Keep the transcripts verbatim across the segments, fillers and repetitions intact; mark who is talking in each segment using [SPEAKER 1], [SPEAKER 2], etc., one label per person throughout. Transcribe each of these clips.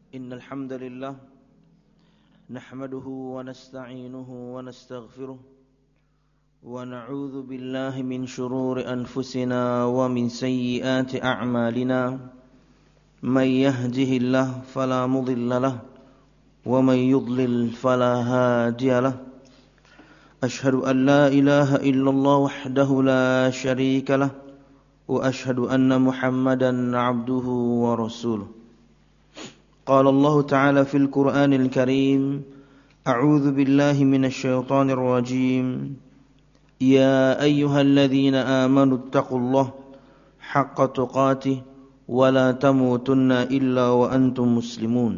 [SPEAKER 1] إن الحمد لله نحمده ونستعينه ونستغفره ونعوذ بالله من شرور أنفسنا ومن سيئات أعمالنا من يهده الله فلا مضل له ومن يضلل فلا هادي له أشهد أن لا إله إلا الله وحده لا شريك له وأشهد أن محمدا عبده ورسوله قال الله تعالى في القرآن الكريم أعوذ بالله من الشيطان الرجيم يا أيها الذين آمنوا اتقوا الله حق تقاته ولا تموتن إلا وأنتم مسلمون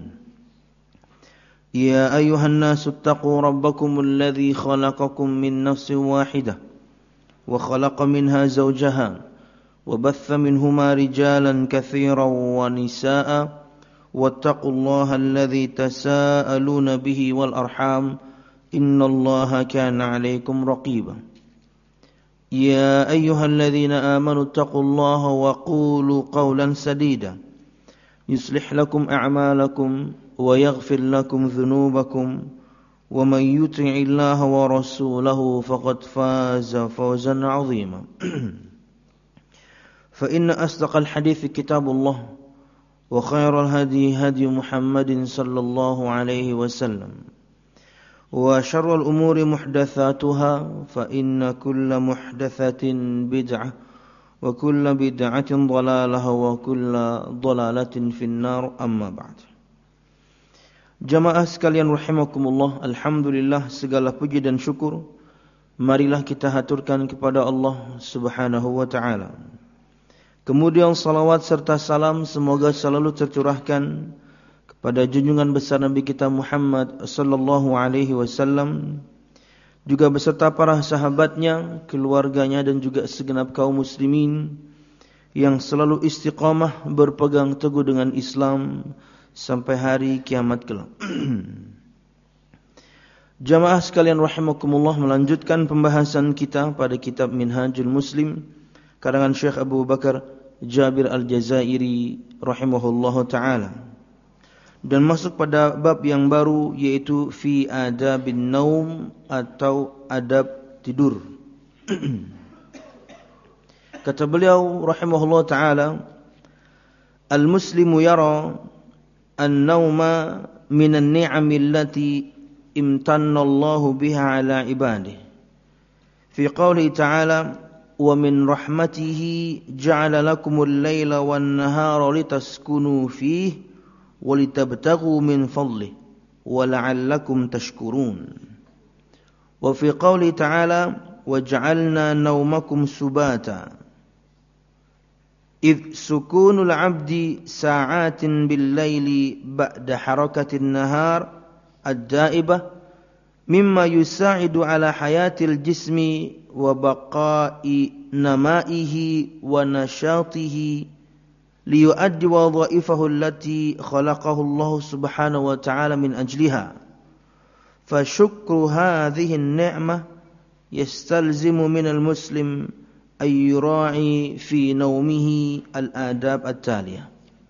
[SPEAKER 1] يا أيها الناس اتقوا ربكم الذي خلقكم من نفس واحدة وخلق منها زوجها وبث منهما رجالا كثيرا ونساء واتقوا الله الذي تساءلون به والأرحام إن الله كان عليكم رقيبا يا أيها الذين آمنوا اتقوا الله وقولوا قولا سديدا يصلح لكم أعمالكم ويغفر لكم ذنوبكم ومن يطع الله ورسوله فقد فاز فوزا عظيما فإن أصدق الحديث كتاب الله وخير الهدي هدي محمد صلى الله عليه وسلم وشر الأمور محدثاتها فإن كل محدثة بدعة وكل بدعة ضلالة وكل ضلالة في النار أما بعد. Jamaah sekalian rahimakumullah, alhamdulillah segala puji dan syukur marilah kita haturkan kepada Allah Subhanahu wa taala. Kemudian salawat serta salam semoga selalu tercurahkan kepada junjungan besar Nabi kita Muhammad sallallahu alaihi wasallam, juga beserta para sahabatnya, keluarganya dan juga segenap kaum muslimin yang selalu istiqamah berpegang teguh dengan Islam sampai hari kiamat kelak. Jamaah sekalian rahimakumullah, melanjutkan pembahasan kita pada kitab Minhajul Muslim karangan Syekh Abu Bakar Jabir Al-Jazairi rahimahullahu taala, dan masuk pada bab yang baru yaitu fi adabin naum atau adab tidur. Kata beliau rahimahullahu taala, al-muslimu yara an-nauma minan ni'ami allati imtanna Allahu biha ala ibadihi fi qawli ta'ala wa min rahmatihi ja'ala lakumul layla wan nahara litaskunu fihi wa litabtaghu min fadlihi wa la'allakum tashkurun wa fi qawli ta'ala wa ja'alna nawmakum subata إذ سكون العبد ساعات بالليل بعد حركة النهار الدائبة مما يساعد على حياة الجسم وبقاء نمائه ونشاطه ليؤدي وظائفه التي خلقه الله سبحانه وتعالى من أجلها فشكر هذه النعمة يستلزم من المسلم أن يراعي في نومه الآداب التالية.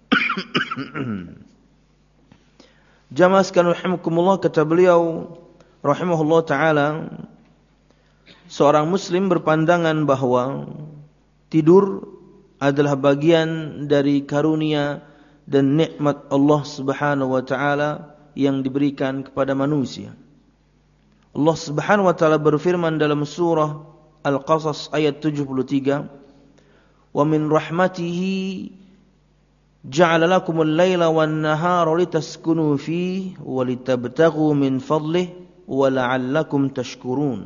[SPEAKER 1] Jamaah sekalian rahimakumullah, kata beliau rahimahullah taala, seorang muslim berpandangan bahwa tidur adalah bagian dari karunia dan nikmat Allah Subhanahu wa taala yang diberikan kepada manusia. Allah Subhanahu wa taala berfirman dalam surah Al-Qasas ayat tujuh puluh tiga, wa min rahmatihi ja'ala lakumul layla wan nahara litaskunu fihi wa litabtaghu min fadlihi wa la'allakum tashkurun.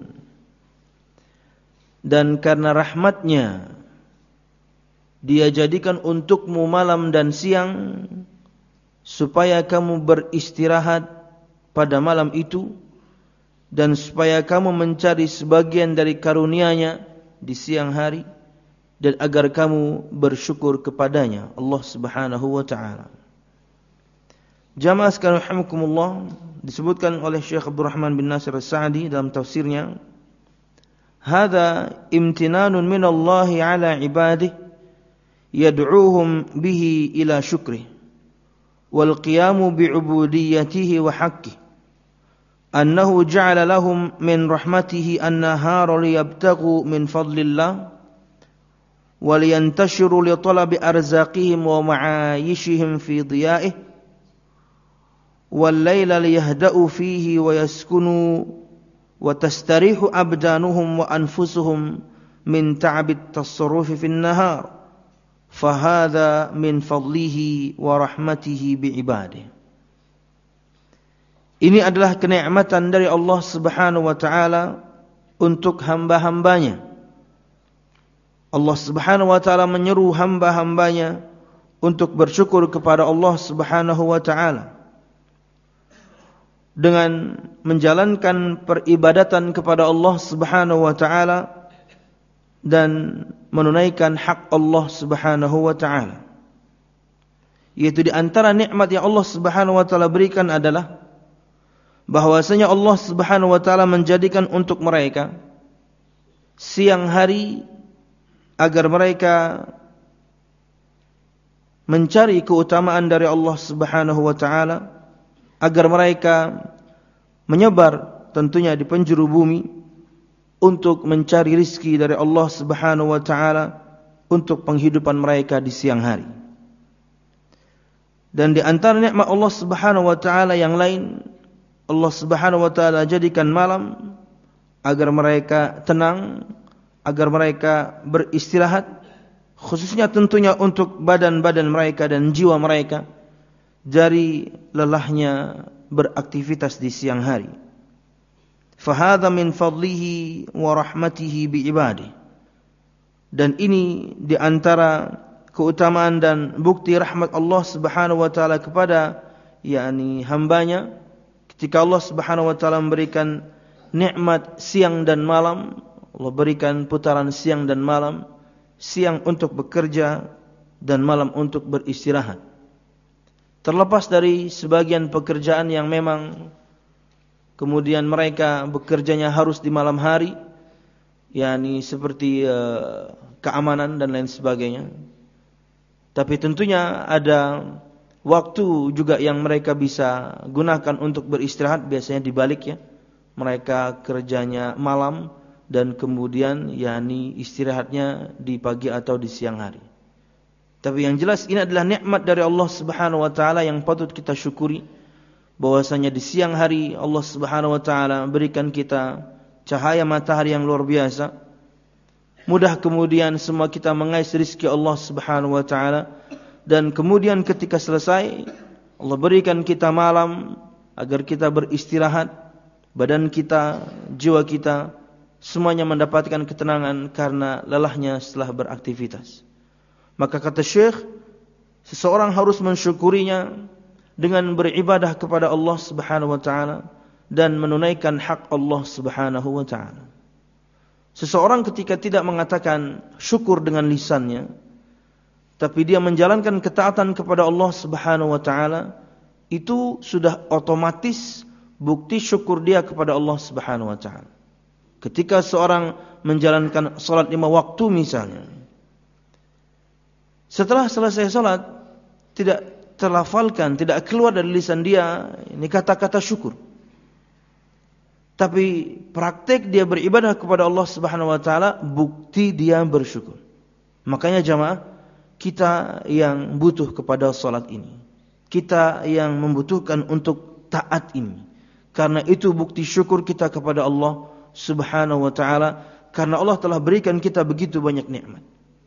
[SPEAKER 1] Dan karena rahmatnya Dia jadikan untukmu malam dan siang supaya kamu beristirahat pada malam itu, dan supaya kamu mencari sebagian dari karunia-Nya di siang hari, dan agar kamu bersyukur kepadanya Allah Subhanahu wa taala. Jamaah sekalian rahimakumullah, disebutkan oleh Syekh Abdul Rahman bin Nasir As-Sa'di dalam tafsirnya, hadza imtinanun minallahi ala ibadihi yad'uuhum bihi ila syukrih wal qiyamu bi'ubudiyyatihi wa haqqihi annahu ja'ala lahum min rahmatihi an-nahara liyabtaghu min fadlillah wa liyantashiru li talabi arzaqihim wa ma'ayishihim fi diya'ihi wal layla liyahda'u fihi wa yaskunu wa tastarihu abdanuhum wa anfusuhum min ta'abit tasarrufi fin nahar fahadha min fadlihi wa rahmatihi bi'ibadihi. Ini adalah kenikmatan dari Allah Subhanahu wa taala untuk hamba-hambanya. Allah Subhanahu wa taala menyeru hamba-hambanya untuk bersyukur kepada Allah Subhanahu wa taala dengan menjalankan peribadatan kepada Allah Subhanahu wa taala dan menunaikan hak Allah Subhanahu wa taala. Yaitu di antara nikmat yang Allah Subhanahu wa taala berikan adalah bahwasanya Allah Subhanahu wa taala menjadikan untuk mereka siang hari agar mereka mencari keutamaan dari Allah Subhanahu wa taala, agar mereka menyebar tentunya di penjuru bumi untuk mencari rizki dari Allah Subhanahu wa taala untuk penghidupan mereka di siang hari. Dan di antara nikmat Allah Subhanahu wa taala yang lain, Allah Subhanahu wa taala jadikan malam agar mereka tenang, agar mereka beristirahat, khususnya tentunya untuk badan-badan mereka dan jiwa mereka dari lelahnya beraktivitas di siang hari. Fahadha min fadlihi wa rahmatihi bi'ibadihi. Dan ini di antara keutamaan dan bukti rahmat Allah Subhanahu wa taala kepada yakni hambanya. Ketika Allah Subhanahu wa taala memberikan nikmat siang dan malam, Allah berikan putaran siang dan malam, siang untuk bekerja dan malam untuk beristirahat. Terlepas dari sebagian pekerjaan yang memang kemudian mereka bekerjanya harus di malam hari, yakni seperti uh, keamanan dan lain sebagainya. Tapi tentunya ada waktu juga yang mereka bisa gunakan untuk beristirahat, biasanya dibalik ya. Mereka kerjanya malam dan kemudian yakni istirahatnya di pagi atau di siang hari. Tapi yang jelas ini adalah nikmat dari Allah Subhanahu wa taala yang patut kita syukuri, bahwasanya di siang hari Allah Subhanahu wa taala berikan kita cahaya matahari yang luar biasa. Mudah kemudian semua kita mengais rezeki Allah Subhanahu wa taala. Dan kemudian ketika selesai Allah berikan kita malam agar kita beristirahat, badan kita, jiwa kita semuanya mendapatkan ketenangan karena lelahnya setelah beraktivitas. Maka kata Syekh, seseorang harus mensyukurinya dengan beribadah kepada Allah Subhanahu wa taala dan menunaikan hak Allah Subhanahu wa taala. Seseorang ketika tidak mengatakan syukur dengan lisannya, tapi dia menjalankan ketaatan kepada Allah Subhanahu wa taala, itu sudah otomatis bukti syukur dia kepada Allah Subhanahu wa taala. Ketika seorang menjalankan salat lima waktu misalnya, setelah selesai salat tidak terlafalkan, tidak keluar dari lisan dia ini kata-kata syukur. Tapi praktek dia beribadah kepada Allah Subhanahu wa taala, bukti dia bersyukur. Makanya jamaah, kita yang butuh kepada salat ini, kita yang membutuhkan untuk taat ini, karena itu bukti syukur kita kepada Allah Subhanahu wa taala, karena Allah telah berikan kita begitu banyak nikmat.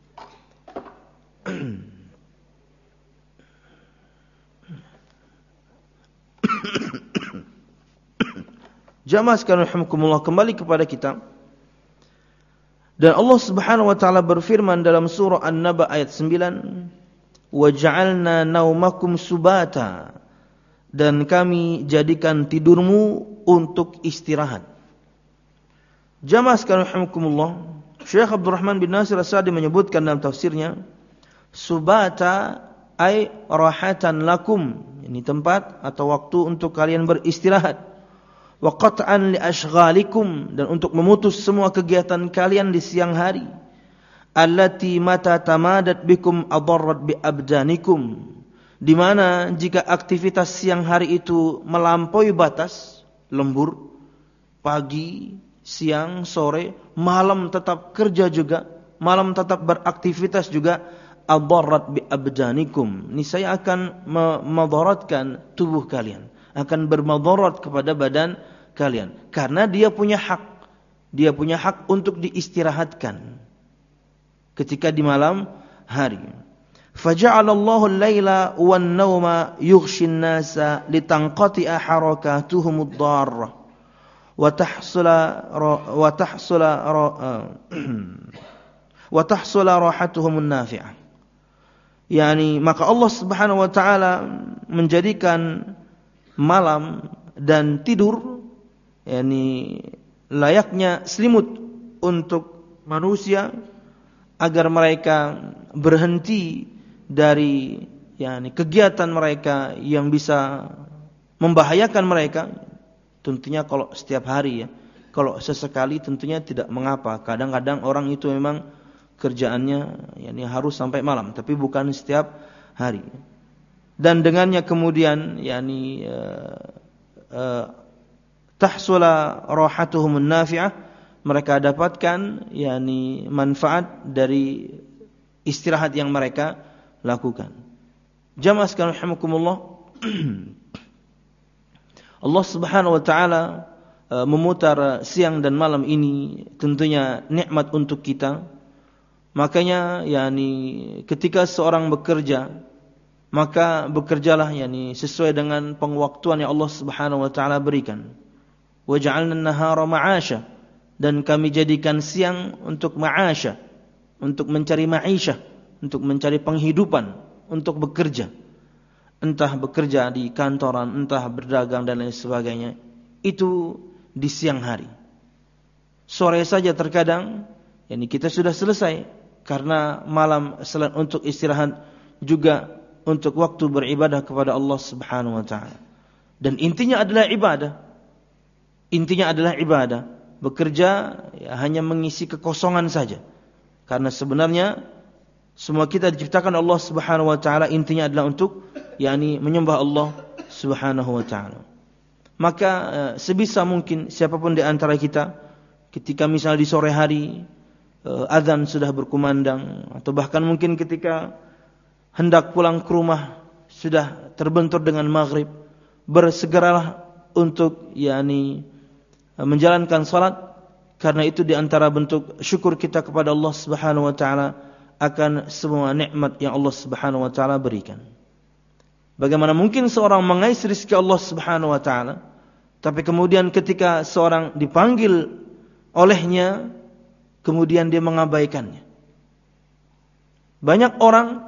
[SPEAKER 1] Jamaah sekalian rahimakumullah, kembali kepada kita. Dan Allah Subhanahu wa taala berfirman dalam surah An-Naba ayat sembilan, "Wa ja'alna naumakum subata." Dan kami jadikan tidurmu untuk istirahat. Jamaah sekalian rahimakumullah, Syekh Abdurrahman bin Nasir As-Sa'di menyebutkan dalam tafsirnya, subata ay rahatan lakum, ini tempat atau waktu untuk kalian beristirahat. Wa qat'an li ashghalikum, dan untuk memutus semua kegiatan kalian di siang hari. Allati mata tamadat bikum adarrat bi abdanikum, di mana jika aktivitas siang hari itu melampaui batas, lembur, pagi, siang, sore, malam tetap kerja juga, malam tetap beraktivitas juga, adarrat bi abdanikum, niscaya akan memadaratkan tubuh kalian, akan bermadarat kepada badan kalian, karena dia punya hak, dia punya hak untuk diistirahatkan ketika di malam hari. Faja'alallahu al-laila wan-nauma yughshin nasa litanqati'a harakatuhum ad-darrah wa tahsula wa tahsula wa tahsula rahatuhum an-nafi'ah. Yani maka Allah Subhanahu wa taala menjadikan malam dan tidur yani layaknya selimut untuk manusia agar mereka berhenti dari yani kegiatan mereka yang bisa membahayakan mereka. Tentunya kalau setiap hari ya, kalau sesekali tentunya tidak mengapa. Kadang-kadang orang itu memang kerjaannya yani harus sampai malam, tapi bukan setiap hari. Dan dengannya kemudian yani uh, uh, tahsula rahatuhum nafi'ah, mereka dapatkan yani manfaat dari istirahat yang mereka lakukan. Jamaah sekalian rahimakumullah, Allah Subhanahu wa taala uh, memutar siang dan malam ini tentunya nikmat untuk kita. Makanya yani ketika seorang bekerja, maka bekerjalah yani sesuai dengan pengwaktuan yang Allah Subhanahu wa taala berikan. Wa ja'alna an-nahara ma'asha, dan kami jadikan siang untuk ma'asha, untuk mencari ma'isyah, untuk mencari penghidupan, untuk bekerja. Entah bekerja di kantoran, entah berdagang dan lain sebagainya. Itu di siang hari. Sore saja terkadang yani kita sudah selesai, karena malam selain untuk istirahat juga untuk waktu beribadah kepada Allah Subhanahu wa taala. Dan intinya adalah ibadah. Intinya adalah ibadah. Bekerja ya, hanya mengisi kekosongan saja. Karena sebenarnya semua kita diciptakan Allah Subhanahu wa taala intinya adalah untuk yakni menyembah Allah Subhanahu wa taala. Maka eh, sebisa mungkin siapapun di antara kita ketika misalnya di sore hari eh, azan sudah berkumandang, atau bahkan mungkin ketika hendak pulang ke rumah sudah terbentur dengan maghrib, bersegeralah untuk yakni menjalankan salat, karena itu di antara bentuk syukur kita kepada Allah Subhanahu wa taala akan semua nikmat yang Allah Subhanahu wa taala berikan. Bagaimana mungkin seorang mengais rezeki Allah Subhanahu wa taala, tapi kemudian ketika seorang dipanggil olehnya kemudian dia mengabaikannya. Banyak orang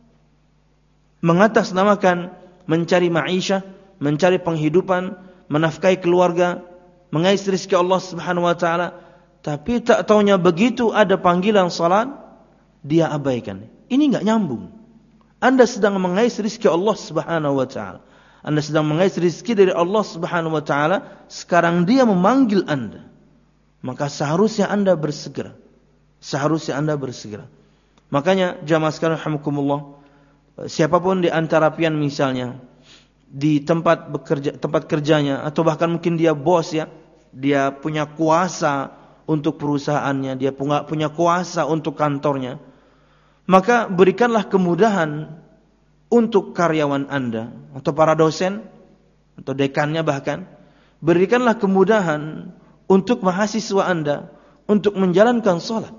[SPEAKER 1] mengatasnamakan mencari ma'isyah, mencari penghidupan, menafkahi keluarga, mengais rezeki Allah Subhanahu wa taala, tapi tak taunya begitu ada panggilan salat dia abaikan. Ini enggak nyambung. Anda sedang mengais rezeki Allah Subhanahu wa taala. Anda sedang mengais rezeki dari Allah Subhanahu wa taala, sekarang dia memanggil Anda. Maka seharusnya Anda bersegera. Seharusnya Anda bersegera. Makanya jamaah sekalian rahimakumullah, siapapun di antara pian misalnya di tempat bekerja, tempat kerjanya, atau bahkan mungkin dia bos ya, dia punya kuasa untuk perusahaannya, dia punya punya kuasa untuk kantornya, maka berikanlah kemudahan untuk karyawan Anda atau para dosen atau dekannya, bahkan berikanlah kemudahan untuk mahasiswa Anda untuk menjalankan salat.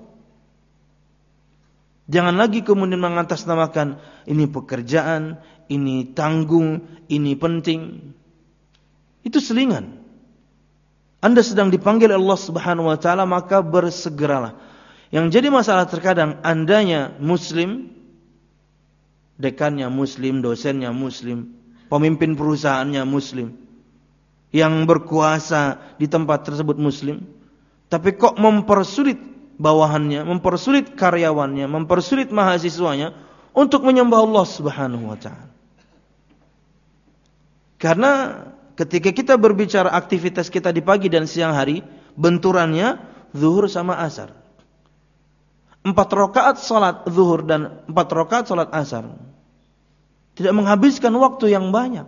[SPEAKER 1] Jangan lagi kemudian mengatasnamakan ini pekerjaan, ini tanggung, ini penting. Itu selingan. Anda sedang dipanggil Allah Subhanahu wa taala, maka bersegeralah. Yang jadi masalah terkadang andanya muslim, dekannya muslim, dosennya muslim, pemimpin perusahaannya muslim, yang berkuasa di tempat tersebut muslim, tapi kok mempersulit bawahannya, mempersulit karyawannya, mempersulit mahasiswanya untuk menyembah Allah Subhanahu wa taala. Karena ketika kita berbicara aktivitas kita di pagi dan siang hari, benturannya zuhur sama asar. Empat rakaat salat zuhur dan empat rakaat salat asar. Tidak menghabiskan waktu yang banyak.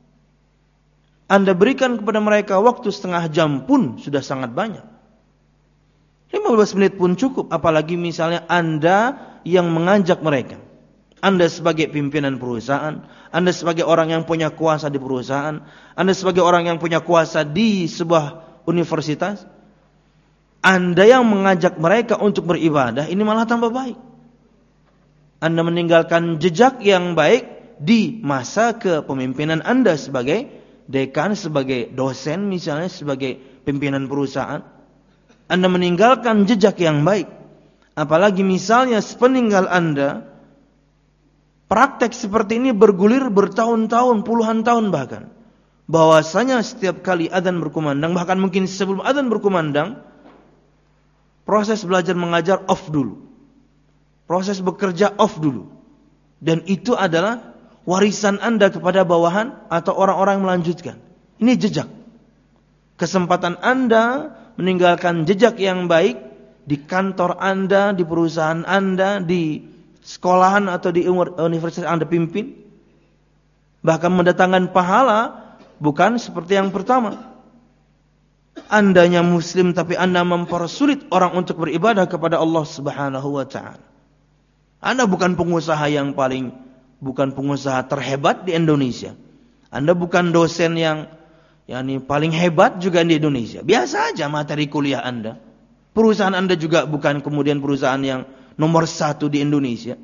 [SPEAKER 1] Anda berikan kepada mereka waktu setengah jam pun sudah sangat banyak. lima belas menit pun cukup, apalagi misalnya Anda yang mengajak mereka. Anda sebagai pimpinan perusahaan, Anda sebagai orang yang punya kuasa di perusahaan, Anda sebagai orang yang punya kuasa di sebuah universitas, Anda yang mengajak mereka untuk beribadah, ini malah tambah baik. Anda meninggalkan jejak yang baik di masa kepemimpinan Anda sebagai dekan, sebagai dosen misalnya, sebagai pimpinan perusahaan. Anda meninggalkan jejak yang baik. Apalagi misalnya sepeninggal Anda, praktek seperti ini bergulir bertahun-tahun, puluhan tahun bahkan. Bahwasanya setiap kali adzan berkumandang, bahkan mungkin sebelum adzan berkumandang, proses belajar mengajar off dulu. Proses bekerja off dulu. Dan itu adalah warisan Anda kepada bawahan atau orang-orang yang melanjutkan. Ini jejak. Kesempatan Anda meninggalkan jejak yang baik di kantor Anda, di perusahaan Anda, di sekolahan atau di universitas Anda pimpin. Bahkan mendatangkan pahala bukan seperti yang pertama. Andanya muslim tapi Anda mempersulit orang untuk beribadah kepada Allah Subhanahu wa taala. Anda bukan pengusaha yang paling, bukan pengusaha terhebat di Indonesia. Anda bukan dosen yang yakni paling hebat juga di Indonesia. Biasa aja materi kuliah Anda. Perusahaan Anda juga bukan kemudian perusahaan yang nomor satu di Indonesia.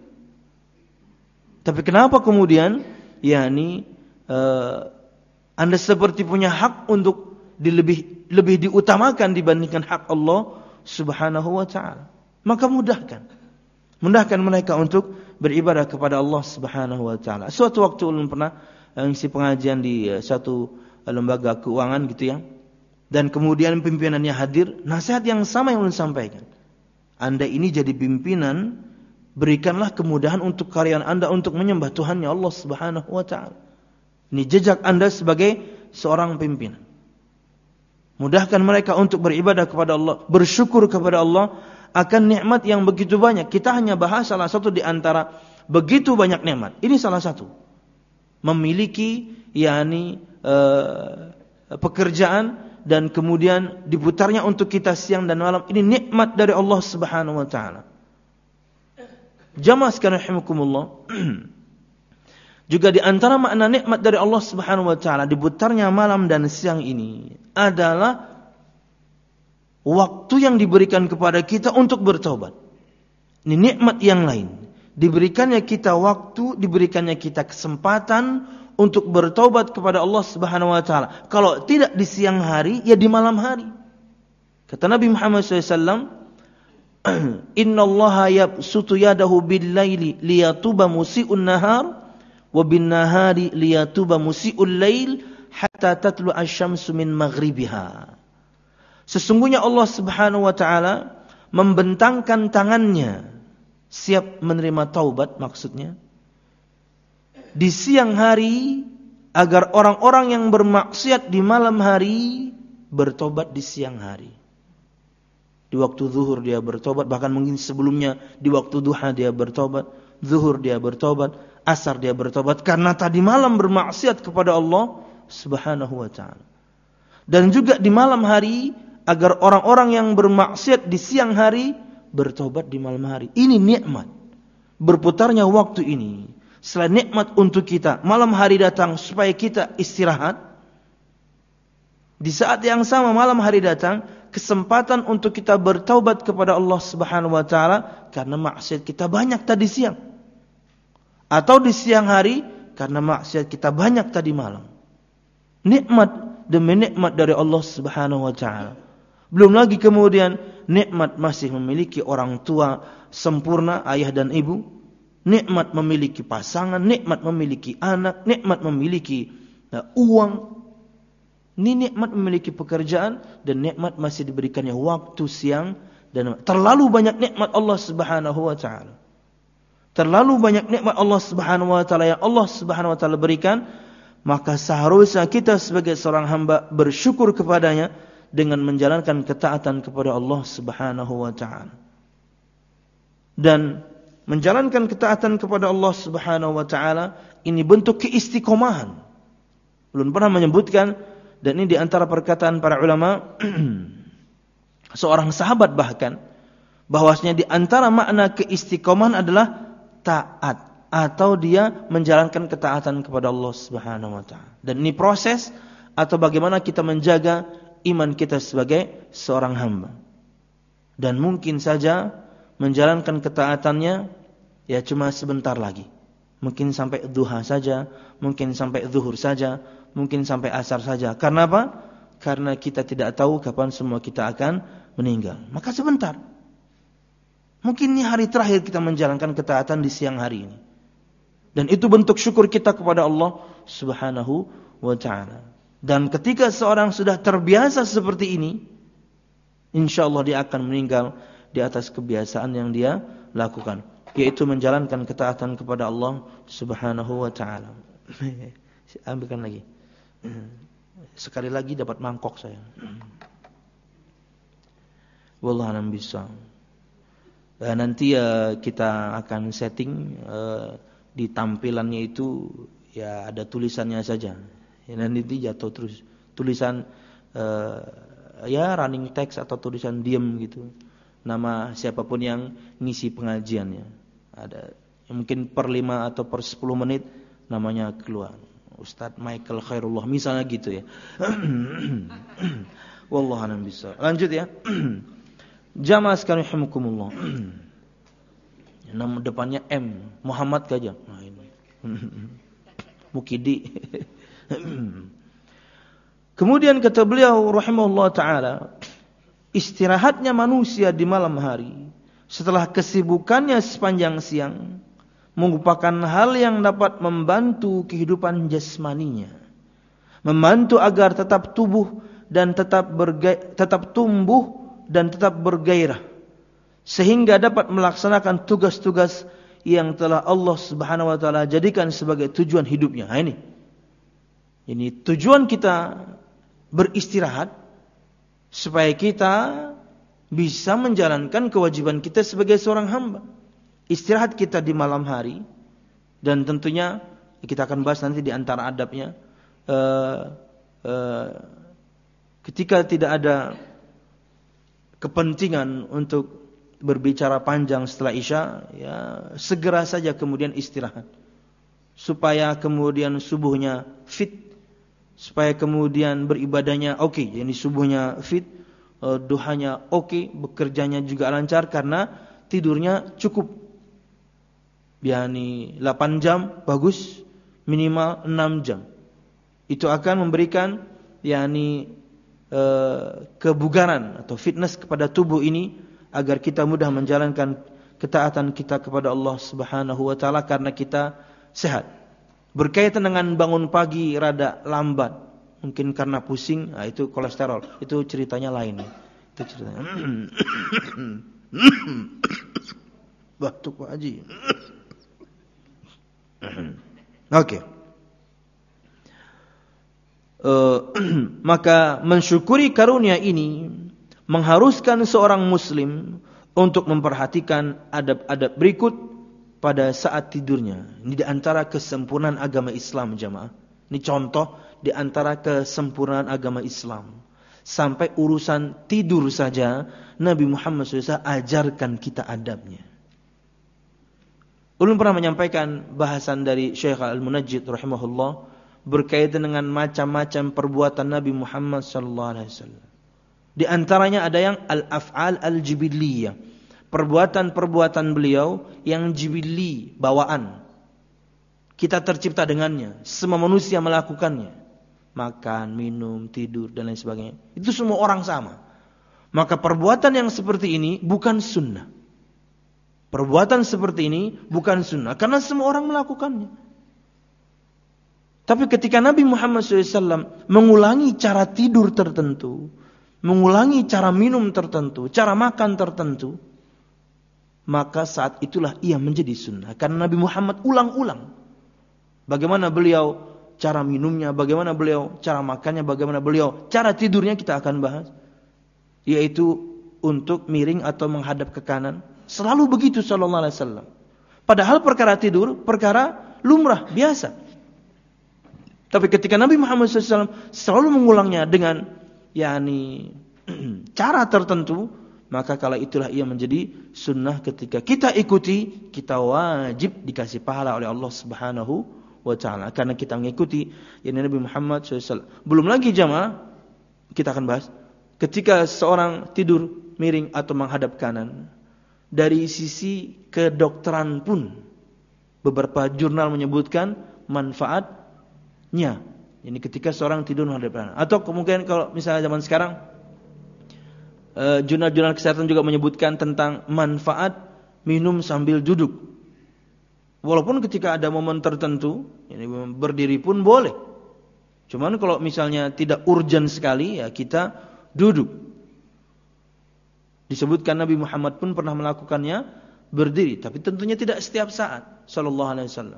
[SPEAKER 1] Tapi kenapa kemudian yakni uh, Anda seperti punya hak untuk dilebih, lebih diutamakan dibandingkan hak Allah Subhanahu wa taala? Maka mudahkan. Mudahkan mereka untuk beribadah kepada Allah Subhanahu wa taala. Suatu waktu ulun pernah ngisi pengajian di satu lembaga keuangan gitu ya. Dan kemudian pimpinannya hadir, nasihat yang sama yang ulun sampaikan. Anda ini jadi pimpinan, berikanlah kemudahan untuk karyawan Anda untuk menyembah Tuhannya Allah Subhanahu wa taala. Ini jejak Anda sebagai seorang pimpinan. Mudahkan mereka untuk beribadah kepada Allah, bersyukur kepada Allah akan nikmat yang begitu banyak. Kita hanya bahas salah satu di antara begitu banyak nikmat. Ini salah satu. Memiliki yakni eh, pekerjaan dan kemudian diputarnya untuk kita siang dan malam. Ini nikmat dari Allah Subhanahu wa taala. Jamaah sekalian rahimakumullah. Juga di antara makna nikmat dari Allah Subhanahu wa taala diputarnya malam dan siang ini adalah waktu yang diberikan kepada kita untuk bertobat. Ini nikmat yang lain. Diberikannya kita waktu, diberikannya kita kesempatan untuk bertobat kepada Allah Subhanahu wa taala. Kalau tidak di siang hari, ya di malam hari. Kata Nabi Muhammad shallallahu alaihi wasallam, "Innallaha yabsutu yadahu bil-laili liyatuba musii'un nahar wa bin-nahari liyatuba musii'ul lail hatta tatlu asy-syamsu min maghribiha." Sesungguhnya Allah Subhanahu wa taala membentangkan tangannya siap menerima taubat, maksudnya di siang hari agar orang-orang yang bermaksiat di malam hari bertobat di siang hari. Di waktu zuhur dia bertobat, bahkan mungkin sebelumnya di waktu duha dia bertobat, zuhur dia bertobat, asar dia bertobat karena tadi malam bermaksiat kepada Allah Subhanahu wa taala. Dan juga di malam hari agar orang-orang yang bermaksiat di siang hari bertobat di malam hari. Ini nikmat. Berputarnya waktu ini. Selain nikmat untuk kita, malam hari datang supaya kita istirahat. Di saat yang sama malam hari datang, kesempatan untuk kita bertaubat kepada Allah Subhanahu wa taala karena maksiat kita banyak tadi siang. Atau di siang hari karena maksiat kita banyak tadi malam. Nikmat demi nikmat dari Allah Subhanahu wa taala. Belum lagi kemudian nikmat masih memiliki orang tua sempurna, ayah dan ibu. Nikmat memiliki pasangan, nikmat memiliki anak, nikmat memiliki uh, uang. Ini nikmat memiliki pekerjaan dan nikmat masih diberikannya waktu siang dan terlalu banyak nikmat Allah Subhanahu wa taala. Terlalu banyak nikmat Allah Subhanahu wa taala yang Allah Subhanahu wa taala berikan, maka seharusnya kita sebagai seorang hamba bersyukur kepadanya dengan menjalankan ketaatan kepada Allah Subhanahu wa taala. Dan menjalankan ketaatan kepada Allah Subhanahu wa taala ini bentuk keistiqomahan. Belum pernah menyebutkan, dan ini di antara perkataan para ulama seorang sahabat bahkan, bahwasanya di antara makna keistiqomahan adalah taat atau dia menjalankan ketaatan kepada Allah Subhanahu wa taala. Dan ini proses atau bagaimana kita menjaga iman kita sebagai seorang hamba. Dan mungkin saja menjalankan ketaatannya ya cuma sebentar lagi. Mungkin sampai duha saja, mungkin sampai zuhur saja, mungkin sampai asar saja. Karena apa? Karena kita tidak tahu kapan semua kita akan meninggal. Maka sebentar. Mungkin ini hari terakhir kita menjalankan ketaatan di siang hari ini. Dan itu bentuk syukur kita kepada Allah Subhanahu wa taala. Dan ketika seorang sudah terbiasa seperti ini, insyaallah dia akan meninggal di atas kebiasaan yang dia lakukan, yaitu menjalankan ketaatan kepada Allah Subhanahu wa taala. Ambilkan lagi. Sekali lagi dapat mangkok saya. Wallahu a'lam bishawab. Nanti uh, kita akan setting uh, di tampilannya itu ya ada tulisannya saja. Ya, nanti jatuh terus tulisan uh, ya running text atau tulisan diam gitu. Nama siapapun yang ngisi pengajiannya. Ada mungkin per lima atau per sepuluh menit namanya keluar. Ustadz Michael Khairullah misalnya gitu ya. Wallahu a'lam bishawab. Lanjut ya. Jamaah sekalian rahimakumullah. Nama depannya M, Muhammad saja. Nah ini. Mukidi. Kemudian kata beliau rahimahullah taala, istirahatnya manusia di malam hari setelah kesibukannya sepanjang siang merupakan hal yang dapat membantu kehidupan jasmaninya, membantu agar tetap tubuh dan tetap berga- tetap tumbuh dan tetap bergairah, sehingga dapat melaksanakan tugas-tugas yang telah Allah Subhanahu wa taala jadikan sebagai tujuan hidupnya. Nah, ini. Ini tujuan kita beristirahat supaya kita bisa menjalankan kewajiban kita sebagai seorang hamba. Istirahat kita di malam hari, dan tentunya kita akan bahas nanti di antara adabnya uh, uh, ketika tidak ada kepentingan untuk berbicara panjang setelah isya, ya segera saja kemudian istirahat supaya kemudian subuhnya fit, supaya kemudian beribadahnya oke, okay. Yani subuhnya fit, uh, duhanya oke, okay, bekerjanya juga lancar karena tidurnya cukup. Yani delapan jam bagus, minimal enam jam. Itu akan memberikan yani uh, kebugaran atau fitness kepada tubuh ini agar kita mudah menjalankan ketaatan kita kepada Allah Subhanahu wa taala karena kita sehat. Berkaitan dengan bangun pagi rada lambat, mungkin karena pusing, nah itu kolesterol. Itu ceritanya lain. Itu ceritanya. Batuk Pak Haji. Oke. Okay. Uh, maka mensyukuri karunia ini mengharuskan seorang muslim untuk memperhatikan adab-adab berikut pada saat tidurnya. Ini di antara kesempurnaan agama Islam, jamaah. Ini contoh di antara kesempurnaan agama Islam. Sampai urusan tidur saja Nabi Muhammad shallallahu alaihi wasallam ajarkan kita adabnya. Ulun pernah menyampaikan bahasan dari Syekh Al-Munajjid rahimahullah berkaitan dengan macam-macam perbuatan Nabi Muhammad sallallahu alaihi wasallam. Di antaranya ada yang al-af'al al-jibilliyah, perbuatan-perbuatan beliau yang jibilli, bawaan. Kita tercipta dengannya, semua manusia melakukannya. Makan, minum, tidur dan lain sebagainya. Itu semua orang sama. Maka perbuatan yang seperti ini bukan sunnah. Perbuatan seperti ini bukan sunnah karena semua orang melakukannya. Tapi ketika Nabi Muhammad shallallahu alaihi wasallam mengulangi cara tidur tertentu, mengulangi cara minum tertentu, cara makan tertentu, maka saat itulah ia menjadi sunnah. Karena Nabi Muhammad ulang-ulang bagaimana beliau cara minumnya, bagaimana beliau cara makannya, bagaimana beliau cara tidurnya, kita akan bahas. Yaitu untuk miring atau menghadap ke kanan. Selalu begitu sallallahu alaihi wasallam. Padahal perkara tidur, perkara lumrah, biasa. Tapi ketika Nabi Muhammad shallallahu alaihi wasallam selalu mengulangnya dengan yakni cara tertentu, maka kala itulah ia menjadi sunnah. Ketika kita ikuti, kita wajib dikasih pahala oleh Allah Subhanahu wa taala karena kita mengikuti yakni Nabi Muhammad shallallahu alaihi wasallam. Belum lagi jamaah, kita akan bahas ketika seorang tidur miring atau menghadap kanan. Dari sisi kedokteran pun beberapa jurnal menyebutkan manfaatnya. Ini ketika seorang tidur menghadap kanan. Atau kemungkinan kalau misalnya zaman sekarang uh, jurnal-jurnal kesehatan juga menyebutkan tentang manfaat minum sambil duduk. Walaupun ketika ada momen tertentu, ini berdiri pun boleh. Cuman kalau misalnya tidak urgent sekali, ya kita duduk. Disebutkan Nabi Muhammad pun pernah melakukannya berdiri, tapi tentunya tidak setiap saat sallallahu alaihi wasallam.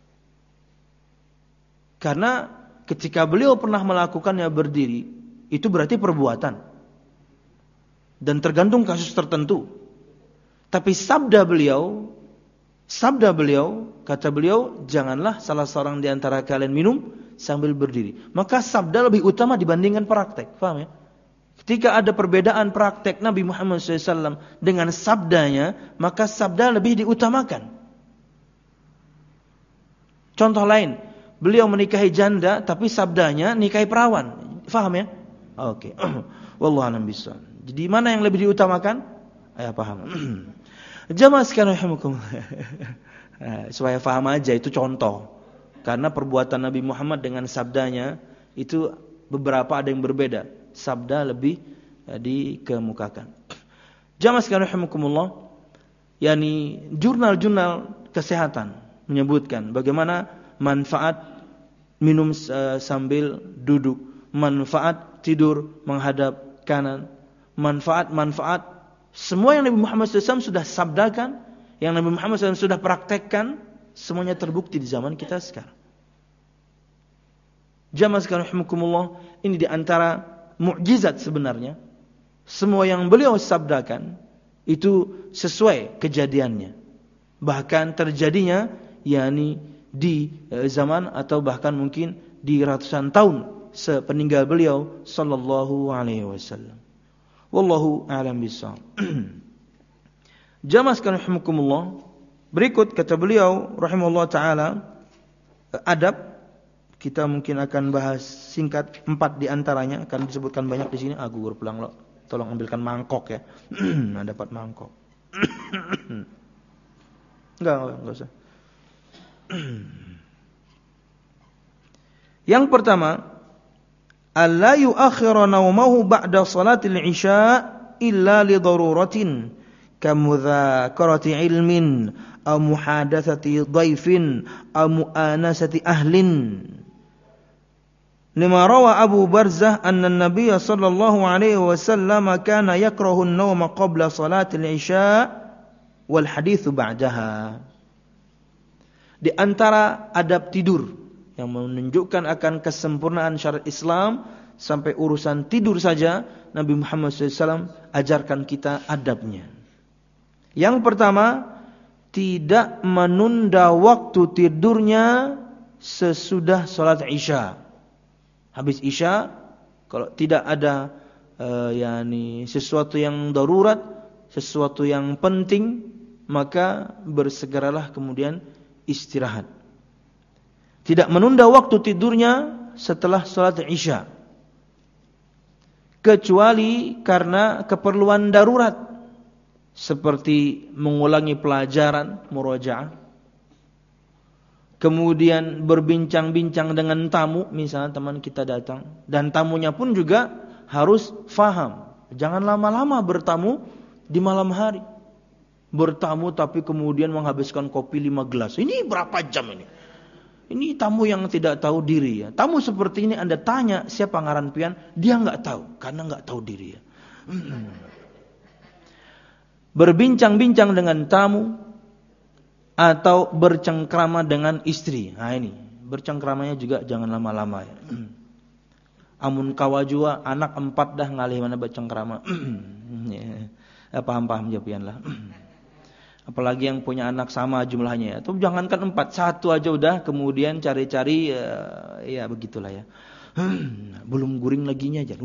[SPEAKER 1] Karena ketika beliau pernah melakukannya berdiri, itu berarti perbuatan. Dan tergantung kasus tertentu. Tapi sabda beliau, sabda beliau, kata beliau, janganlah salah seorang di antara kalian minum sambil berdiri. Maka sabda lebih utama dibandingkan praktek. Paham ya? Ketika ada perbedaan praktek Nabi Muhammad shallallahu alaihi wasallam dengan sabdanya, maka sabda lebih diutamakan. Contoh lain, beliau menikahi janda, tapi sabdanya nikahi perawan. Faham ya? Oke. Okay. Wallahu a'lam bishawab. Jadi mana yang lebih diutamakan? Ayah paham. Jamaah sekalian rahimakumullah. Supaya paham aja, itu contoh. Karena perbuatan Nabi Muhammad dengan sabdanya itu beberapa ada yang berbeda. Sabda lebih ya, dikemukakan. Jamaah sekalian rahimakumullah, yakni jurnal-jurnal kesehatan menyebutkan bagaimana manfaat minum uh, sambil duduk, manfaat tidur menghadap kanan, manfaat-manfaat semua yang Nabi Muhammad shallallahu alaihi wasallam sudah sabdakan, yang Nabi Muhammad shallallahu alaihi wasallam sudah praktekkan, semuanya terbukti di zaman kita sekarang. Jamaah sekalian rahimakumullah, ini di antara mukjizat sebenarnya. Semua yang beliau sabdakan itu sesuai kejadiannya. Bahkan terjadinya yakni di zaman atau bahkan mungkin di ratusan tahun sepeninggal beliau sallallahu alaihi wasallam. Wallahu a'lam bishawab. Jamaah sekalian rahimakumullah, berikut kata beliau rahimahullah taala adab. Kita mungkin akan bahas singkat empat di antaranya, akan disebutkan banyak di sini. Ah, gugur pulang lo. Tolong ambilkan mangkok ya. Nah, dapat mangkok. enggak, enggak, enggak usah. Yang pertama, alla yu'akhkhira naumahu ba'da salatil isya illa li daruratin kamudzakarati ilmin aw muhadatsati dhaifin aw mu'anasati ahlin. Lima rawa Abu Barzah anna an-nabiy sallallahu alaihi wasallam kana yakrahu an-nawma qabla salatil isya wal haditsu ba'daha. Di antara adab tidur yang menunjukkan akan kesempurnaan syariat Islam, sampai urusan tidur saja Nabi Muhammad shallallahu alaihi wasallam ajarkan kita adabnya. Yang pertama, tidak menunda waktu tidurnya sesudah salat isya. Habis isya, kalau tidak ada uh, yakni sesuatu yang darurat, sesuatu yang penting, maka bersegeralah kemudian istirahat. Tidak menunda waktu tidurnya setelah salat isya, kecuali karena keperluan darurat, seperti mengulangi pelajaran murajaah, kemudian berbincang-bincang dengan tamu, misalnya teman kita datang, dan tamunya pun juga harus faham. Jangan lama-lama bertamu di malam hari. Bertamu tapi kemudian menghabiskan kopi lima gelas. Ini berapa jam ini? Ini tamu yang tidak tahu diri ya. Tamu seperti ini Anda tanya siapa ngaran pian, dia enggak tahu karena enggak tahu diri ya. Berbincang-bincang dengan tamu atau bercengkrama dengan istri. Nah ini, bercengkramanya juga jangan lama-lama ya. Amun kawajua anak empat dah ngalih mana bercengkrama. Ya, paham-paham japian lah. Apalagi yang punya anak sama jumlahnya ya. Atau jangankan empat, satu aja udah kemudian cari-cari ya, ya begitulah ya. Hmm, belum guring laginya aja.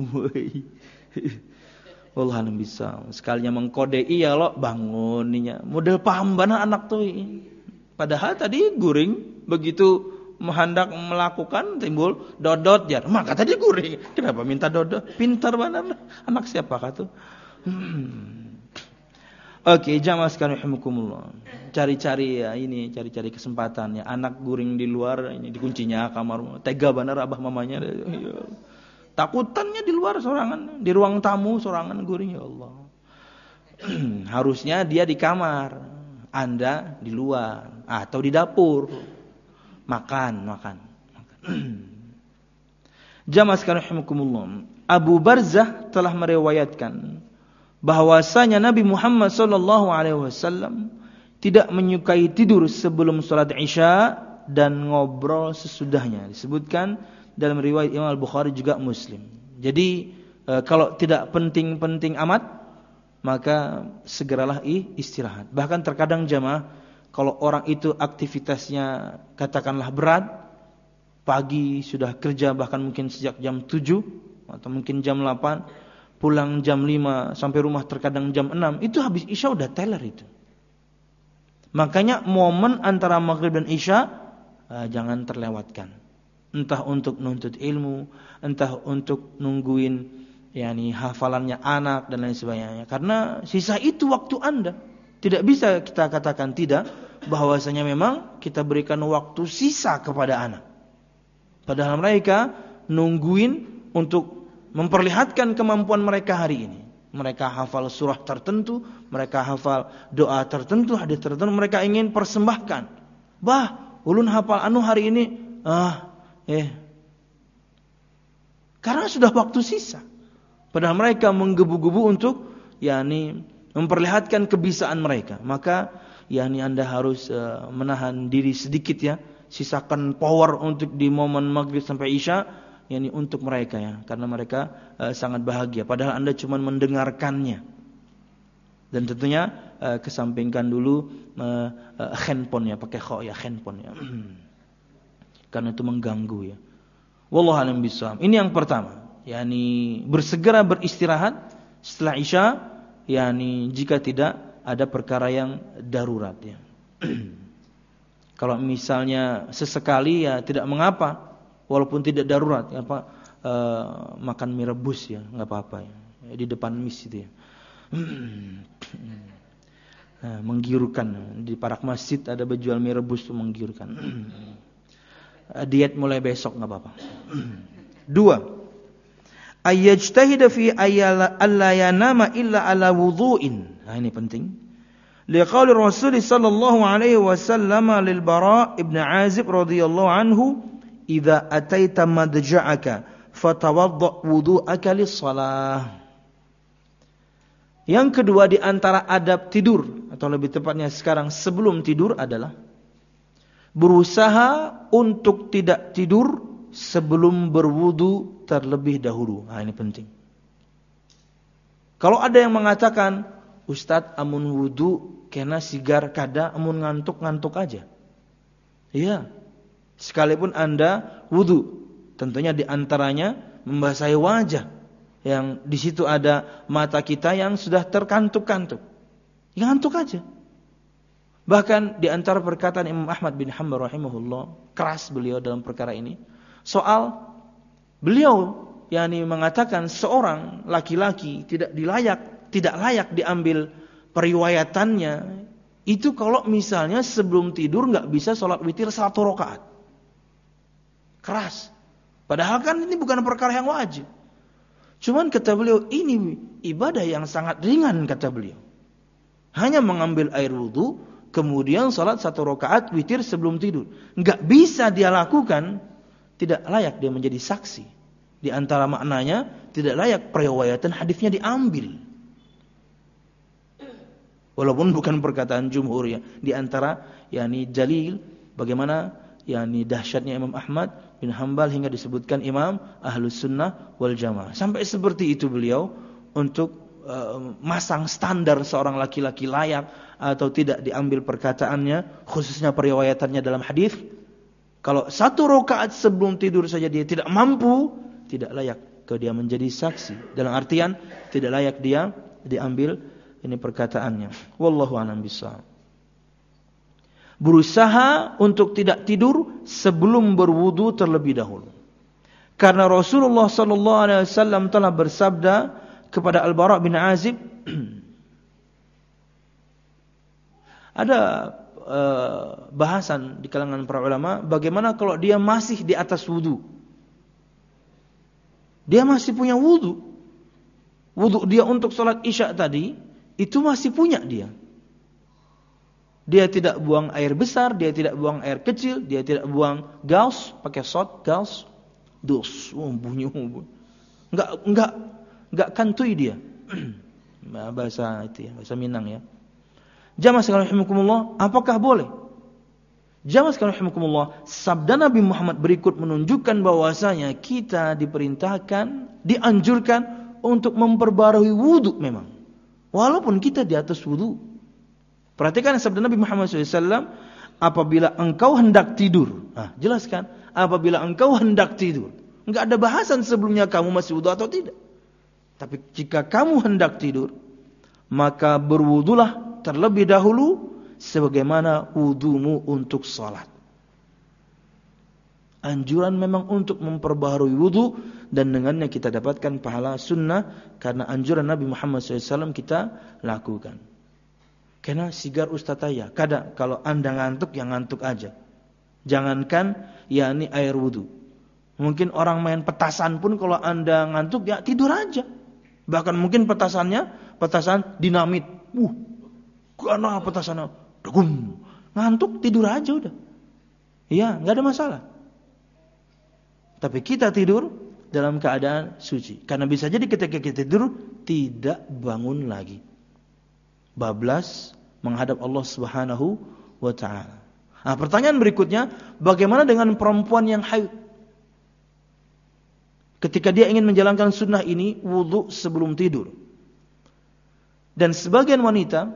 [SPEAKER 1] Allah alam bisa. Sekalinya mengkode iya lo banguninya. Model paham banget anak tuh. Padahal tadi guring begitu menghendak melakukan timbul dodot jar. Maka tadi guring. Kenapa minta dodot? Pintar banget anak siapa kata? Hmm. Oke, jamaah sekalian rahimakumullah. Cari-cari ya ini, cari-cari kesempatan ya. Anak guring di luar ini dikuncinya kamar. Tega benar abah mamanya. Takutannya di luar sorangan, di ruang tamu sorangan guring ya Allah. Harusnya dia di kamar, Anda di luar atau di dapur. Makan, makan. makan. Jamaah sekalian rahimakumullah. Abu Barzah telah meriwayatkan bahwasanya Nabi Muhammad sallallahu alaihi wasallam tidak menyukai tidur sebelum salat Isya dan ngobrol sesudahnya. Disebutkan dalam riwayat Imam Al-Bukhari juga Muslim. Jadi e, kalau tidak penting-penting amat maka segeralah istirahat. Bahkan terkadang jamaah kalau orang itu aktivitasnya katakanlah berat, pagi sudah kerja bahkan mungkin sejak jam tujuh atau mungkin jam delapan, pulang jam lima sampai rumah terkadang jam enam, itu habis Isya udah teler itu. Makanya momen antara maghrib dan Isya eh, jangan terlewatkan. Entah untuk nuntut ilmu, entah untuk nungguin yakni hafalannya anak dan lain sebagainya. Karena sisa itu waktu Anda. Tidak bisa kita katakan tidak, bahwasanya memang kita berikan waktu sisa kepada anak. Padahal mereka nungguin untuk memperlihatkan kemampuan mereka hari ini. Mereka hafal surah tertentu, mereka hafal doa tertentu, hadis tertentu, mereka ingin persembahkan. Bah, ulun hafal anu hari ini. Ah, eh. Karena sudah waktu sisa. Padahal mereka menggebu-gebu untuk yakni memperlihatkan kebisaan mereka. Maka yakni Anda harus uh, menahan diri sedikit ya, sisakan power untuk di momen maghrib sampai Isya, yakni untuk mereka ya, karena mereka uh, sangat bahagia. Padahal Anda cuma mendengarkannya. Dan tentunya uh, kesampingkan dulu uh, uh, handphone ya, pakai kho ya, handphone ya. Karena itu mengganggu ya. Wallahu a'lam bishawab. Ini yang pertama, yakni bersegera beristirahat setelah Isya, yakni jika tidak ada perkara yang darurat ya. Kalau misalnya sesekali ya tidak mengapa, walaupun tidak darurat ya, apa uh, makan mie rebus ya, enggak apa-apa ya. Di depan mis itu ya. Nah, menggiurkan di parak masjid ada berjual mie rebus itu menggiurkan. Diet mulai besok enggak apa-apa. Dua, ayyajtahida fi ayyala alla yanama illa ala wudhu'in. Nah, ini penting. Liqauli Rasul sallallahu alaihi wasallam lil Bara' ibn Azib radhiyallahu anhu, "Idza ataita madja'aka fatawadda' wudhu'aka lis-shalah." Yang kedua di antara adab tidur, atau lebih tepatnya sekarang sebelum tidur, adalah berusaha untuk tidak tidur sebelum berwudu terlebih dahulu. Nah, ini penting. Kalau ada yang mengatakan, Ustadz amun wudu kena sigar kada amun ngantuk-ngantuk aja. Iya. Sekalipun Anda wudu, tentunya di antaranya membasahi wajah yang di situ ada mata kita yang sudah terkantuk-kantuk. Ya, ngantuk aja. Bahkan di antara perkataan Imam Ahmad bin Hanbal rahimahullah, keras beliau dalam perkara ini, soal beliau yakni mengatakan seorang laki-laki tidak dilayak tidak layak diambil periwayatannya itu kalau misalnya sebelum tidur enggak bisa sholat witir satu rakaat. Keras. Padahal kan ini bukan perkara yang wajib. Cuman kata beliau ini ibadah yang sangat ringan kata beliau. Hanya mengambil air wudu kemudian sholat satu rakaat witir sebelum tidur. Enggak bisa dia lakukan, tidak layak dia menjadi saksi. Di antara maknanya tidak layak periwayatan hadisnya diambil. Walaupun bukan perkataan jumhur ya. Di antara yakni dalil bagaimana yakni dahsyatnya Imam Ahmad bin Hanbal hingga disebutkan Imam Ahlus Sunnah wal Jamaah. Sampai seperti itu beliau untuk uh, masang standar seorang laki-laki layak atau tidak diambil perkataannya, khususnya periwayatannya dalam hadis. Kalau satu rakaat sebelum tidur saja dia tidak mampu, tidak layak ke dia menjadi saksi. Dalam artian tidak layak dia diambil ini perkataannya. Wallahu a'lam bishawab. Berusaha untuk tidak tidur sebelum berwudu terlebih dahulu. Karena Rasulullah sallallahu alaihi wasallam telah bersabda kepada Al-Bara' bin Azib, ada uh, bahasan di kalangan para ulama, bagaimana kalau dia masih di atas wudu? Dia masih punya wudu. Wudu dia untuk salat Isya tadi, itu masih punya dia. Dia tidak buang air besar, dia tidak buang air kecil, dia tidak buang gaus, pakai shot, gaus. Dos, oh, bunyi, enggak enggak enggak kantui dia. Bahasa itu ya, bahasa Minang ya. Jamaah sekalian rahimakumullah, apakah boleh? Jamaah sekalian rahimakumullah, sabda Nabi Muhammad berikut menunjukkan bahwasanya kita diperintahkan, dianjurkan untuk memperbarui wudu memang. Walaupun kita di atas wudu. Perhatikan sabda Nabi Muhammad shallallahu alaihi wasallam, apabila engkau hendak tidur. Nah, jelaskan. Apabila engkau hendak tidur. Enggak ada bahasan sebelumnya kamu masih wudu atau tidak. Tapi jika kamu hendak tidur, maka berwudulah terlebih dahulu sebagaimana wudumu untuk salat. Anjuran memang untuk memperbaharui wudu dan dengannya kita dapatkan pahala sunnah karena anjuran Nabi Muhammad shallallahu alaihi wasallam kita lakukan. Karena sigar ustazaya, kadang kalau anda ngantuk ya ngantuk aja. Jangankan yakni air wudu. Mungkin orang main petasan pun kalau anda ngantuk ya tidur aja. Bahkan mungkin petasannya petasan dinamit. Uh, karena petasannya degum. Ngantuk tidur aja udah. Iya, enggak ada masalah. Tapi kita tidur dalam keadaan suci. Karena bisa jadi ketika kita tidur tidak bangun lagi. Bablas menghadap Allah Subhanahu wa taala. Nah, pertanyaan berikutnya, bagaimana dengan perempuan yang haid? Ketika dia ingin menjalankan sunnah ini, wudu sebelum tidur. Dan sebagian wanita,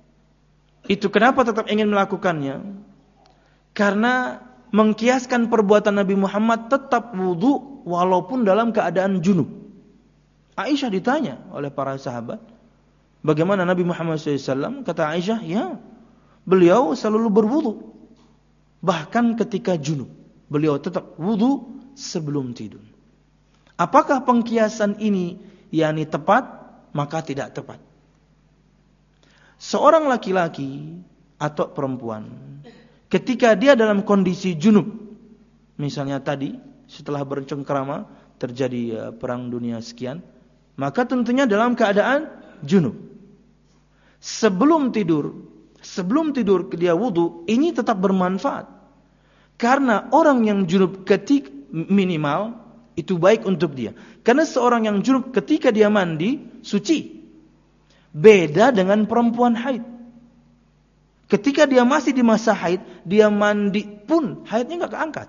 [SPEAKER 1] itu kenapa tetap ingin melakukannya? Karena mengkiaskan perbuatan Nabi Muhammad tetap wudu walaupun dalam keadaan junub. Aisyah ditanya oleh para sahabat, bagaimana Nabi Muhammad shallallahu alaihi wasallam? Kata Aisyah, ya, beliau selalu berwudu. Bahkan ketika junub, beliau tetap wudu sebelum tidur. Apakah pengkiasan ini yakni tepat? Maka tidak tepat. Seorang laki-laki atau perempuan, ketika dia dalam kondisi junub, misalnya tadi setelah bercengkrama terjadi perang dunia sekian, maka tentunya dalam keadaan junub. Sebelum tidur, Sebelum tidur dia wudu, ini tetap bermanfaat. Karena orang yang junub ketika minimal itu baik untuk dia. Karena seorang yang junub ketika dia mandi suci. Beda dengan perempuan haid. Ketika dia masih di masa haid, dia mandi pun haidnya enggak keangkat.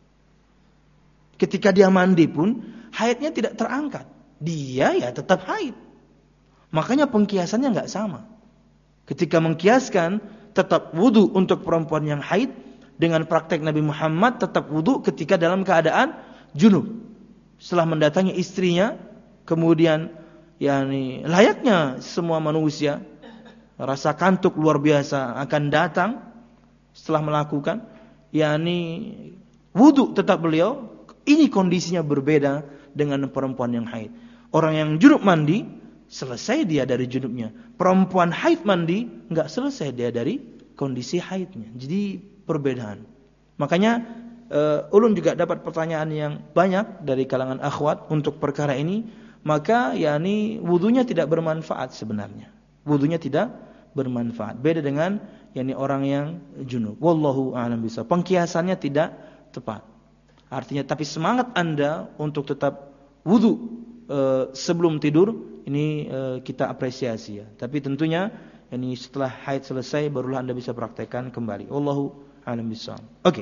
[SPEAKER 1] Ketika dia mandi pun haidnya tidak terangkat. Dia ya tetap haid. Makanya pengkiasannya enggak sama. Ketika mengkiaskan tetap wudu untuk perempuan yang haid dengan praktek Nabi Muhammad tetap wudu ketika dalam keadaan junub. Setelah mendatangi istrinya, kemudian yakni layaknya semua manusia, rasa kantuk luar biasa akan datang setelah melakukan, yakni wudu tetap beliau. Ini kondisinya berbeda dengan perempuan yang haid. Orang yang junub mandi selesai dia dari junubnya. Perempuan haid mandi, enggak selesai dia dari kondisi haidnya. Jadi perbedaan. Makanya uh, ulun juga dapat pertanyaan yang banyak dari kalangan akhwat untuk perkara ini. Maka yakni wudunya tidak bermanfaat sebenarnya. Wudunya tidak bermanfaat. Beda dengan yakni orang yang junub. Wallahu a'lam bishawab. Pengkiasannya tidak tepat. Artinya tapi semangat Anda untuk tetap wudu uh, sebelum tidur ini uh, kita apresiasi ya. Tapi tentunya ini setelah haid selesai barulah Anda bisa praktekkan kembali. Wallahu a'lam bishawab. Oke.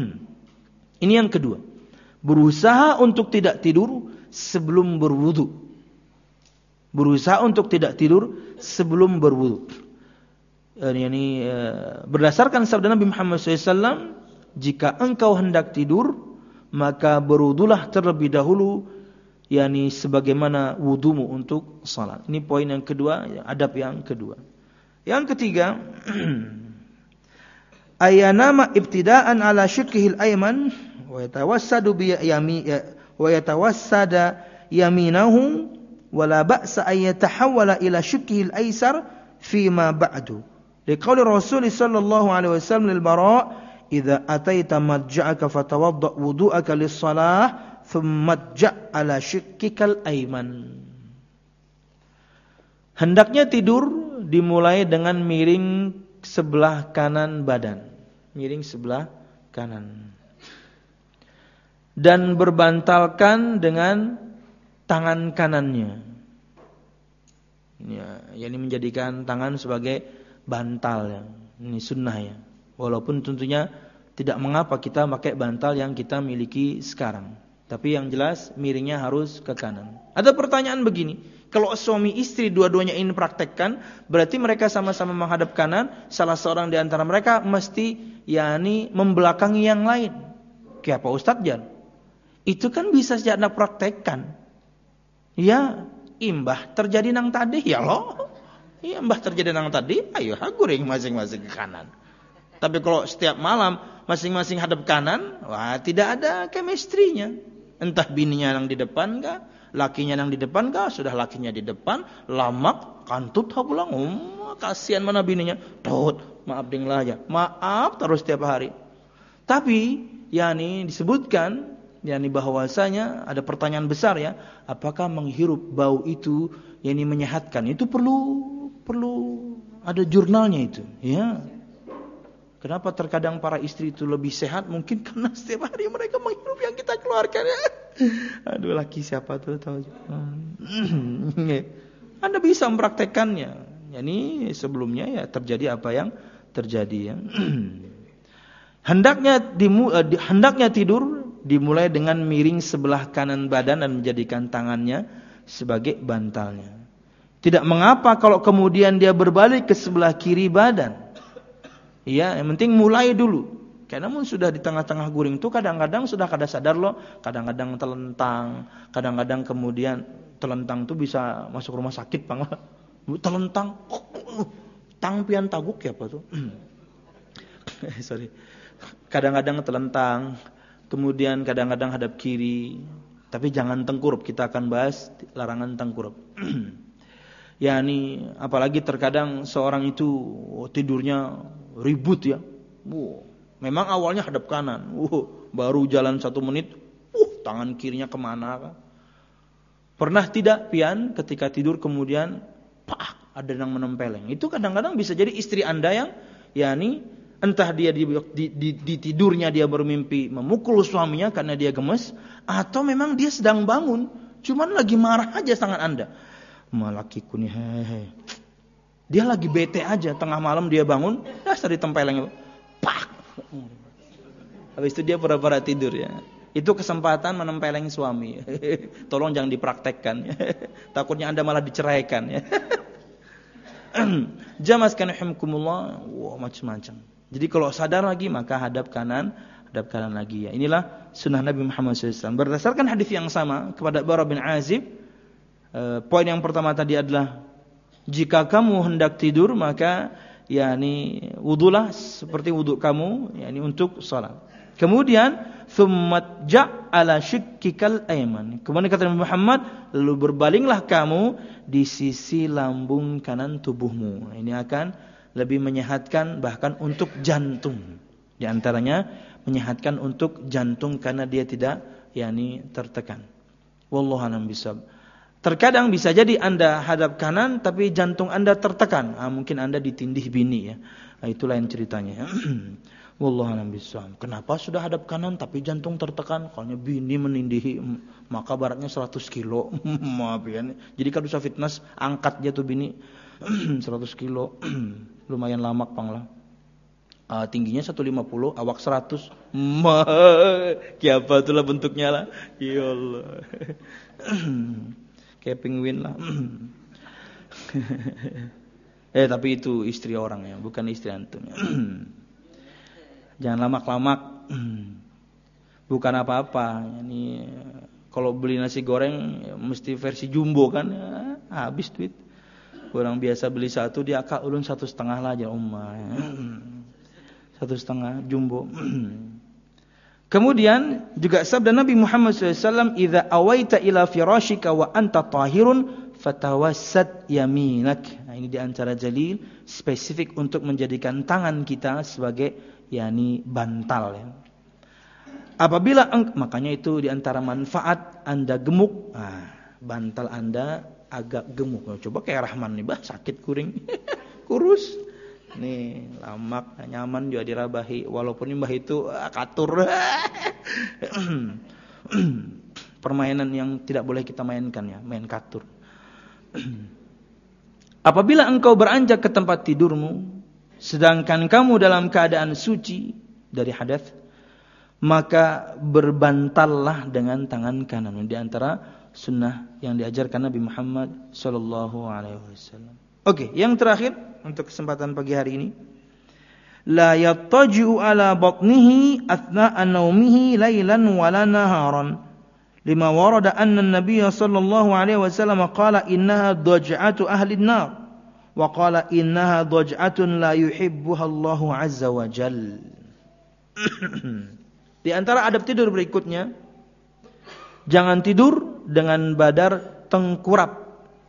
[SPEAKER 1] Ini yang kedua. Berusaha untuk tidak tidur sebelum berwudu. Berusaha untuk tidak tidur sebelum berwudu. Yani berdasarkan sabda Nabi Muhammad shallallahu alaihi wasallam, jika engkau hendak tidur, maka berwudulah terlebih dahulu, yani sebagaimana wudumu untuk salat. Ini poin yang kedua, adab yang kedua. Yang ketiga, ayanama ibtida'an ala shiqqihil ayman wa yatawassadu bi yami wa yatawassada yaminahu wala ba'sa ay yatahawwala ila shiqqihil aysar fima ba'du. Liqauli Rasul sallallahu alaihi wasallam lil Bara' idza ataita madja'aka fatawadda wudu'aka lis-shalah thumma madja' ala shiqqikal ayman. Hendaknya tidur dimulai dengan miring sebelah kanan badan. Miring sebelah kanan. Dan berbantalkan dengan tangan kanannya. Ya, ini menjadikan tangan sebagai bantal ya. Ini sunnah ya. Walaupun tentunya tidak mengapa kita pakai bantal yang kita miliki sekarang. Tapi yang jelas miringnya harus ke kanan. Ada pertanyaan begini, kalau suami istri dua-duanya ini praktekkan, berarti mereka sama-sama menghadap kanan, salah seorang di antara mereka mesti yakni membelakangi yang lain. Kayak apa Ustaz Jan? Itu kan bisa saja Anda praktekkan. Ya, imbah terjadi nang tadi ya loh. Ya, imbah terjadi nang tadi, ayo haguring masing-masing ke kanan. Tapi kalau setiap malam masing-masing hadap kanan, wah tidak ada chemistry-nya. Entah bininya yang di depan kah, lakinya yang di depan kah, sudah lakinya di depan, lamak, kantut hapulang, um, kasihan mana bininya. Tut, maaf ding lah ya. Maaf terus setiap hari. Tapi yakni disebutkan yakni bahwasanya ada pertanyaan besar ya, apakah menghirup bau itu yakni menyehatkan? Itu perlu perlu ada jurnalnya itu, ya. Kenapa terkadang para istri itu lebih sehat? Mungkin karena setiap hari mereka menghirup yang kita keluarkan ya. Aduh, laki siapa tuh tahu. Anda bisa mempraktekannya. Yani sebelumnya ya terjadi apa yang terjadi ya. Hendaknya dimu, uh, di, hendaknya tidur dimulai dengan miring sebelah kanan badan dan menjadikan tangannya sebagai bantalnya. Tidak mengapa kalau kemudian dia berbalik ke sebelah kiri badan. Iya, yang penting mulai dulu. Karena namun sudah di tengah-tengah guring itu kadang-kadang sudah kada sadar loh, kadang-kadang telentang, kadang-kadang kemudian telentang itu bisa masuk rumah sakit bang. Telentang, tang pian taguk ya apa tuh? Sorry. Kadang-kadang telentang, kemudian kadang-kadang hadap kiri, tapi jangan tengkurup. Kita akan bahas larangan tengkurup. Ya ini apalagi terkadang seorang itu oh, tidurnya ribut ya. Wow. Memang awalnya hadap kanan, uh, baru jalan satu menit, uh, tangan kirinya kemana? Pernah tidak pian ketika tidur kemudian, pak, ada yang menempeleng. Itu kadang-kadang bisa jadi istri anda yang, yakni entah dia di, di, di, di tidurnya dia bermimpi memukul suaminya karena dia gemes, atau memang dia sedang bangun, cuman lagi marah aja sangat anda. Malakiku nih, hehe. Dia lagi bete aja, tengah malam dia bangun, dasar ditempeleng, pak. Habis itu dia pura-pura tidur ya. Itu kesempatan menempeleng suami. Tolong jangan dipraktekkan. Takutnya anda malah diceraikan ya. Jamaskan rahimkumullah, wah macam-macam. Jadi kalau sadar lagi maka hadap kanan, hadap kanan lagi ya. Inilah sunnah Nabi Muhammad shallallahu alaihi wasallam. Berdasarkan hadis yang sama kepada Bara bin Azib, eh, poin yang pertama tadi adalah jika kamu hendak tidur maka yakni wudulah seperti wudu kamu yakni untuk salat. Kemudian tsummat ja'ala shiqqikal ayman. Kemudian kata Nabi Muhammad, lalu berbalinglah kamu di sisi lambung kanan tubuhmu. Ini akan lebih menyehatkan bahkan untuk jantung. Di antaranya menyehatkan untuk jantung karena dia tidak yakni tertekan. Wallahu a'lam bishawab. Terkadang bisa jadi anda hadap kanan tapi jantung anda tertekan. Ah, mungkin anda ditindih bini ya. Nah, itu lain ceritanya. Wallahu a'lam bishawab. Kenapa sudah hadap kanan tapi jantung tertekan? Kalau bini menindihi maka baratnya seratus kilo. Maaf ya. Jadi kalau bisa fitness angkat dia tuh bini seratus kilo. Lumayan lama panglah. Uh, tingginya seratus lima puluh, awak seratus. Ma, kiapa itulah bentuknya lah. Ya Allah. Kayak penguin lah. eh tapi itu istri orang ya, bukan istri antum ya. Jangan lamak-lamak. Bukan apa-apa. Ini kalau beli nasi goreng ya, mesti versi jumbo kan, ya, habis duit. Orang biasa beli satu, dia akak ulun satu setengah lah aja umma. Ya. Satu setengah jumbo. Kemudian juga sabda Nabi Muhammad shallallahu alaihi wasallam, "Idza awaita ila firashika wa anta tahirun, fatawassat yaminak." Nah, ini di antara dalil spesifik untuk menjadikan tangan kita sebagai yakni bantal ya. Apabila eng- makanya itu di antara manfaat Anda gemuk, nah, bantal Anda agak gemuk. Coba kayak Rahman nih, bah sakit kuring. Kurus. Nih, lamak, nyaman juga dirabahi walaupun mbah itu ah, katur. Permainan yang tidak boleh kita mainkan ya, main katur. Apabila engkau beranjak ke tempat tidurmu sedangkan kamu dalam keadaan suci dari hadas, maka berbantallah dengan tangan kanan. Di antara sunnah yang diajarkan Nabi Muhammad sallallahu alaihi wasallam. Oke, yang terakhir untuk kesempatan pagi hari ini, la yattaji'u ala batnihi athna'a naumihi lailan wala naharan. Lima warada anna an-nabiy sallallahu alaihi wasallam qala innaha daj'atu ahli an-nar wa qala innaha daj'atun la yuhibbuha Allahu azza wa jalla. Di antara adab tidur berikutnya, jangan tidur dengan badar tengkurap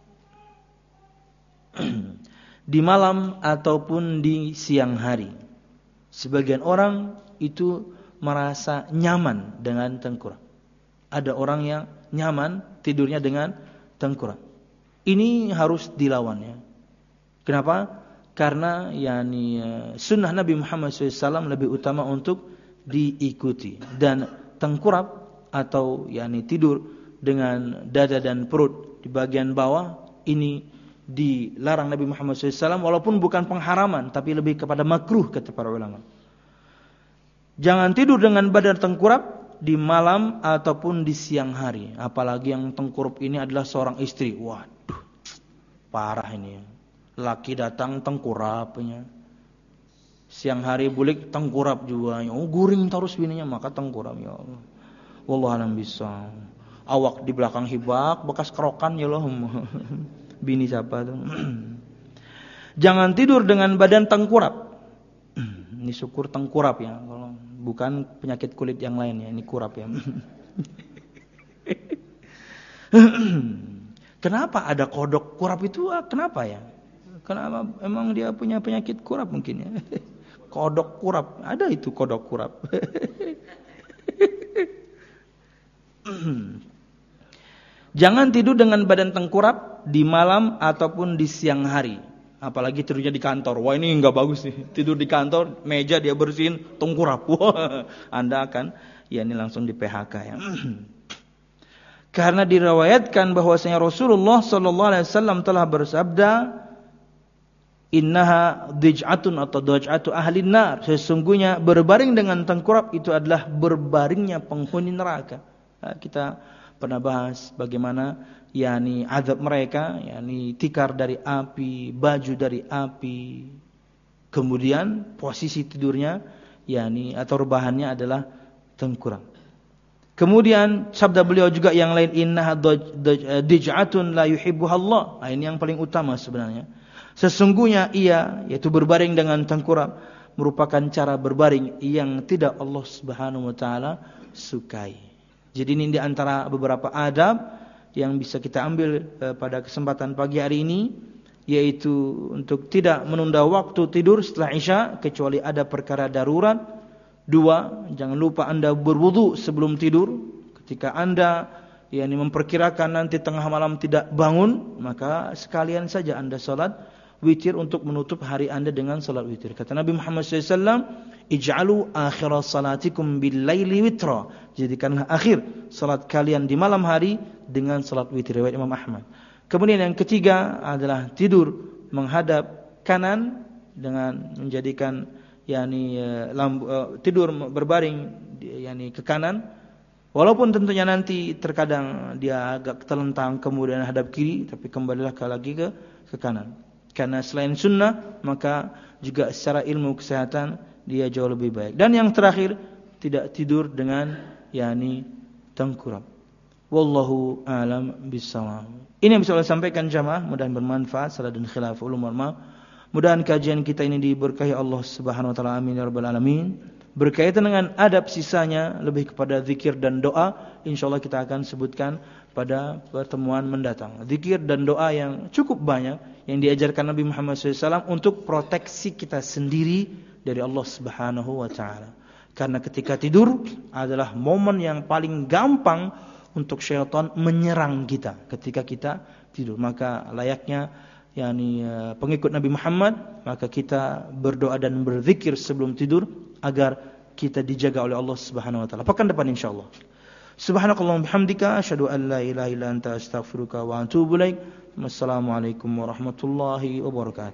[SPEAKER 1] di malam ataupun di siang hari. Sebagian orang itu merasa nyaman dengan tengkurap. Ada orang yang nyaman tidurnya dengan tengkurap. Ini harus dilawan ya. Kenapa? Karena yani sunnah Nabi Muhammad shallallahu alaihi wasallam lebih utama untuk diikuti. Dan tengkurap atau yani tidur dengan dada dan perut di bagian bawah ini dilarang Nabi Muhammad shallallahu alaihi wasallam, walaupun bukan pengharaman tapi lebih kepada makruh kata para ulama. Jangan tidur dengan badan tengkurap di malam ataupun di siang hari, apalagi yang tengkurap ini adalah seorang istri. Waduh, parah ini. Laki datang tengkurapnya, siang hari bulik tengkurap juga. Oh, guring terus bininya, maka tengkurap ya Allah. Wallahu a'lam bishawab. Awak di belakang hibak bekas kerokan ya Allah. Bini siapa tuh? Jangan tidur dengan badan tengkurap. Ini syukur tengkurap ya, kalau bukan penyakit kulit yang lain ya, ini kurap ya. Kenapa ada kodok kurap itu? Kenapa ya? Kenapa? Emang dia punya penyakit kurap mungkin ya. Kodok kurap, ada itu kodok kurap. Jangan tidur dengan badan tengkurap di malam ataupun di siang hari. Apalagi tidurnya di kantor. Wah, ini enggak bagus nih. Tidur di kantor, meja dia bersihin, tengkurap. Wah, Anda akan ya ini langsung di P H K ya. Karena diriwayatkan bahwasanya Rasulullah sallallahu alaihi wasallam telah bersabda, "Innaha dij'atun atau dij'atu ahli nar." Sesungguhnya berbaring dengan tengkurap itu adalah berbaringnya penghuni neraka. Nah, kita pernah bahas bagaimana yakni azab mereka, yakni tikar dari api, baju dari api. Kemudian posisi tidurnya yakni atau rebahannya adalah tengkurap. Kemudian sabda beliau juga yang lain, innaha dij'atun la yuhibbuha Allah. Nah, ini yang paling utama sebenarnya. Sesungguhnya ia, yaitu berbaring dengan tengkurap, merupakan cara berbaring yang tidak Allah Subhanahu wa taala sukai. Jadi ini di antara beberapa adab yang bisa kita ambil eh, pada kesempatan pagi hari ini, yaitu untuk tidak menunda waktu tidur setelah Isya kecuali ada perkara darurat. Dua, jangan lupa Anda berwudu sebelum tidur. Ketika Anda yakni memperkirakan nanti tengah malam tidak bangun, maka sekalian saja Anda salat witir untuk menutup hari Anda dengan salat witir. Kata Nabi Muhammad shallallahu alaihi wasallam, "Ij'alu akhira salatikum bil-laili witra." Jadikanlah akhir salat kalian di malam hari dengan salat witir, riwayat Imam Ahmad. Kemudian yang ketiga adalah tidur menghadap kanan dengan menjadikan yakni lambu, uh, tidur berbaring yakni ke kanan Walaupun tentunya nanti terkadang dia agak terlentang kemudian hadap kiri, tapi kembalilah ke lagi ke ke kanan. Karena selain sunnah, maka juga secara ilmu kesehatan dia jauh lebih baik. Dan yang terakhir, tidak tidur dengan yakni tengkurap. Wallahu a'lam bishawab. Ini yang bisa saya sampaikan jamaah, mudah-mudahan bermanfaat. Salah dan khilaf ulumul ulama. Mudah-mudahan kajian kita ini diberkahi Allah Subhanahu wa taala. Amin ya rabbal alamin. Berkaitan dengan adab sisanya lebih kepada zikir dan doa, insyaallah kita akan sebutkan pada pertemuan mendatang. Zikir dan doa yang cukup banyak yang diajarkan Nabi Muhammad shallallahu alaihi wasallam untuk proteksi kita sendiri dari Allah Subhanahu wa taala. Karena ketika tidur adalah momen yang paling gampang untuk syaitan menyerang kita ketika kita tidur. Maka layaknya yakni pengikut Nabi Muhammad, maka kita berdoa dan berzikir sebelum tidur agar kita dijaga oleh Allah Subhanahu wa taala. Pekan depan insyaallah. Subhanakallahumma bihamdika asyhadu an la ilaha illa anta astaghfiruka wa atubu ilaik. Wassalamualaikum warahmatullahi wabarakatuh.